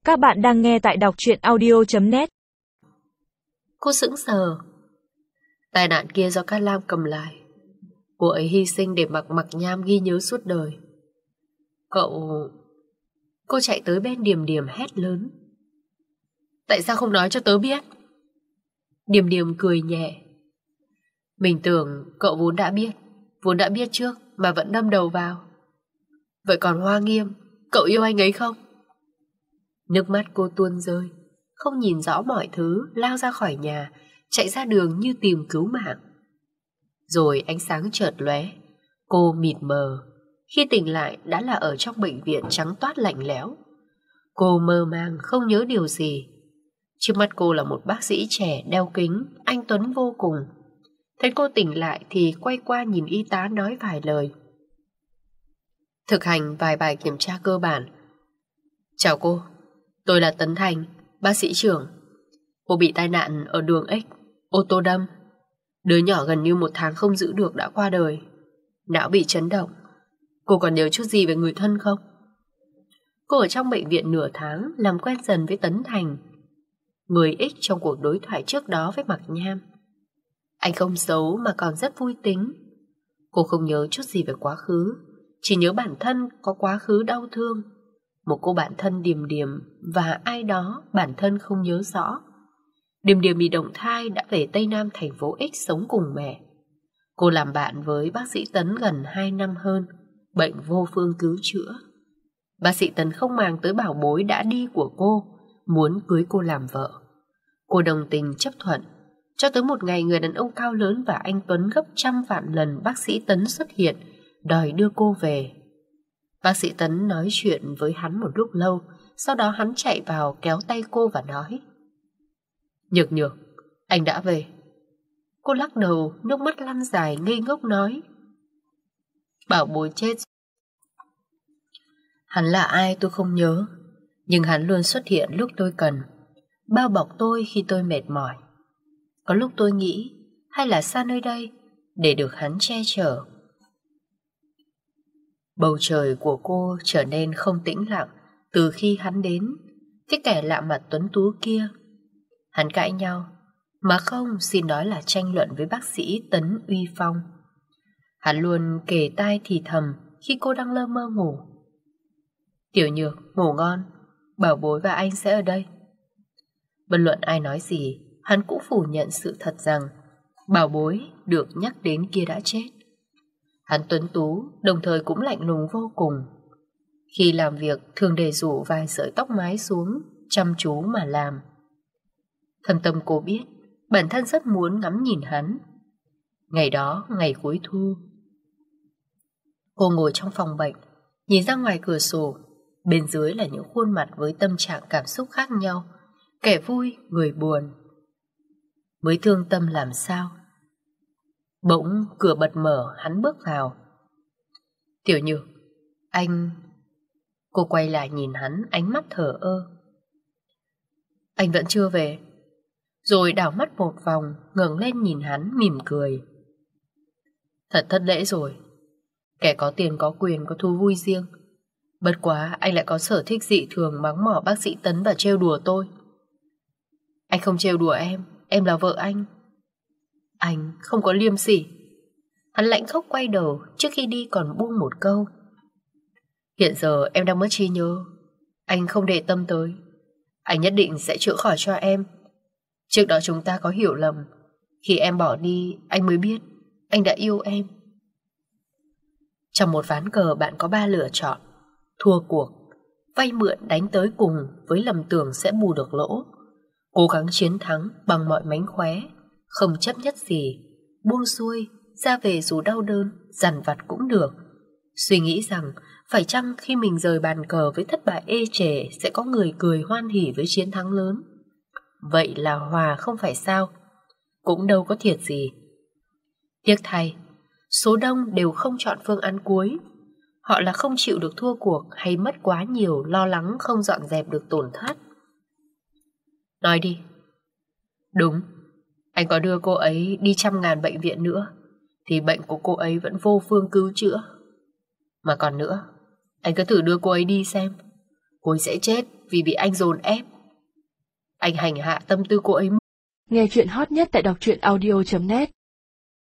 Các bạn đang nghe tại đọc truyện audio.net. Cô sững sờ. Tai nạn kia do Cát Lam cầm lại. Cô ấy hy sinh để Mặc Nham ghi nhớ suốt đời. Cô chạy tới bên Điềm Điềm hét lớn. Tại sao không nói cho tớ biết? Điềm Điềm cười nhẹ. Mình tưởng cậu vốn đã biết trước mà vẫn đâm đầu vào. Vậy còn Hoa Nghiêm, cậu yêu anh ấy không? Nước mắt cô tuôn rơi, không nhìn rõ mọi thứ, lao ra khỏi nhà, chạy ra đường như tìm cứu mạng. Rồi ánh sáng chợt lóe, cô mịt mờ. Khi tỉnh lại đã là ở trong bệnh viện trắng toát lạnh lẽo. Cô mơ màng không nhớ điều gì. Trước mắt cô là một bác sĩ trẻ đeo kính, anh tuấn vô cùng. Thấy cô tỉnh lại thì quay qua nhìn y tá nói vài lời. Thực hành vài bài kiểm tra cơ bản. Chào cô, tôi là Tấn Thành, bác sĩ trưởng. Cô bị tai nạn ở đường X, ô tô đâm. Đứa nhỏ gần như 1 tháng không giữ được đã qua đời. Não bị chấn động. Cô còn nhớ chút gì về người thân không? Cô ở trong bệnh viện nửa tháng, làm quen dần với Tấn Thành, người X trong cuộc đối thoại trước đó với Mặc Nham. Anh không xấu mà còn rất vui tính. Cô không nhớ chút gì về quá khứ, chỉ nhớ bản thân có quá khứ đau thương. Một cô bạn thân Điềm Điềm và ai đó bản thân không nhớ rõ. Điềm Điềm bị động thai đã về Tây Nam thành phố X sống cùng mẹ. Cô làm bạn với bác sĩ Tấn gần 2 năm hơn, bệnh vô phương cứu chữa. Bác sĩ Tấn không màng tới bảo bối đã đi của cô, muốn cưới cô làm vợ. Cô đồng tình chấp thuận, cho tới một ngày người đàn ông cao lớn và anh tuấn gấp 100 vạn lần bác sĩ Tấn xuất hiện, đòi đưa cô về. Bác sĩ Tấn nói chuyện với hắn một lúc lâu, sau đó hắn chạy vào kéo tay cô và nói: Nhược, anh đã về. Cô lắc đầu, nước mắt lăn dài ngây ngốc nói: Bảo bối chết. Hắn là ai tôi không nhớ, nhưng hắn luôn xuất hiện lúc tôi cần, bao bọc tôi khi tôi mệt mỏi. Có lúc tôi nghĩ hay là xa nơi đây để được hắn che chở. Bầu trời của cô trở nên không tĩnh lặng từ khi hắn đến. Cái kẻ lạ mặt tuấn tú kia. Hắn cãi nhau, mà không, xin nói là tranh luận với bác sĩ Tấn uy phong. Hắn luôn kề tai thì thầm khi cô đang lơ mơ ngủ: Tiểu Nhược, ngủ ngon, bảo bối và anh sẽ ở đây. Bất luận ai nói gì, hắn cũng phủ nhận sự thật rằng bảo bối được nhắc đến kia đã chết. Hắn tuấn tú, đồng thời cũng lạnh lùng vô cùng. Khi làm việc thường để rủ vài sợi tóc mái xuống, chăm chú mà làm. Thâm tâm cô biết bản thân rất muốn ngắm nhìn hắn. Ngày đó, ngày cuối thu, cô ngồi trong phòng bệnh, nhìn ra ngoài cửa sổ. Bên dưới là những khuôn mặt với tâm trạng cảm xúc khác nhau, kẻ vui, người buồn. Mới thương tâm làm sao. Bỗng cửa bật mở, hắn bước vào. Tiểu Nhược, anh... Cô quay lại nhìn hắn, ánh mắt thờ ơ. Anh vẫn chưa về. Rồi đảo mắt một vòng, ngẩng lên nhìn hắn mỉm cười. Thật thất lễ rồi. Kẻ có tiền có quyền có thú vui riêng. Bất quá anh lại có sở thích dị thường mắng mỏ bác sĩ Tấn và trêu đùa tôi. Anh không trêu đùa em là vợ anh. Anh không có liêm sỉ. Hắn lạnh khóc quay đầu, trước khi đi còn buông một câu: Hiện giờ em đang mất trí nhớ, anh không để tâm tới. Anh nhất định sẽ chữa khỏi cho em. Trước đó chúng ta có hiểu lầm. Khi em bỏ đi, anh mới biết anh đã yêu em. Trong một ván cờ bạn có 3 lựa chọn: thua cuộc, vay mượn đánh tới cùng với lầm tưởng sẽ bù được lỗ, cố gắng chiến thắng bằng mọi mánh khóe, không chấp nhất gì, buông xuôi, ra về dù đau đớn, dằn vặt cũng được. Suy nghĩ rằng phải chăng khi mình rời bàn cờ với thất bại ê chề sẽ có người cười hoan hỉ với chiến thắng lớn. Vậy là hòa không phải sao? Cũng đâu có thiệt gì. Tiếc thay, số đông đều không chọn phương án cuối. Họ là không chịu được thua cuộc hay mất quá nhiều, lo lắng không dọn dẹp được tổn thất. Nói đi. Đúng, anh có đưa cô ấy đi 100.000 bệnh viện nữa thì bệnh của cô ấy vẫn vô phương cứu chữa. Mà còn nữa, anh cứ thử đưa cô ấy đi xem. Cô ấy sẽ chết vì bị anh dồn ép. Anh hành hạ tâm tư cô ấy. Nghe chuyện hot nhất tại đọc truyện audio.net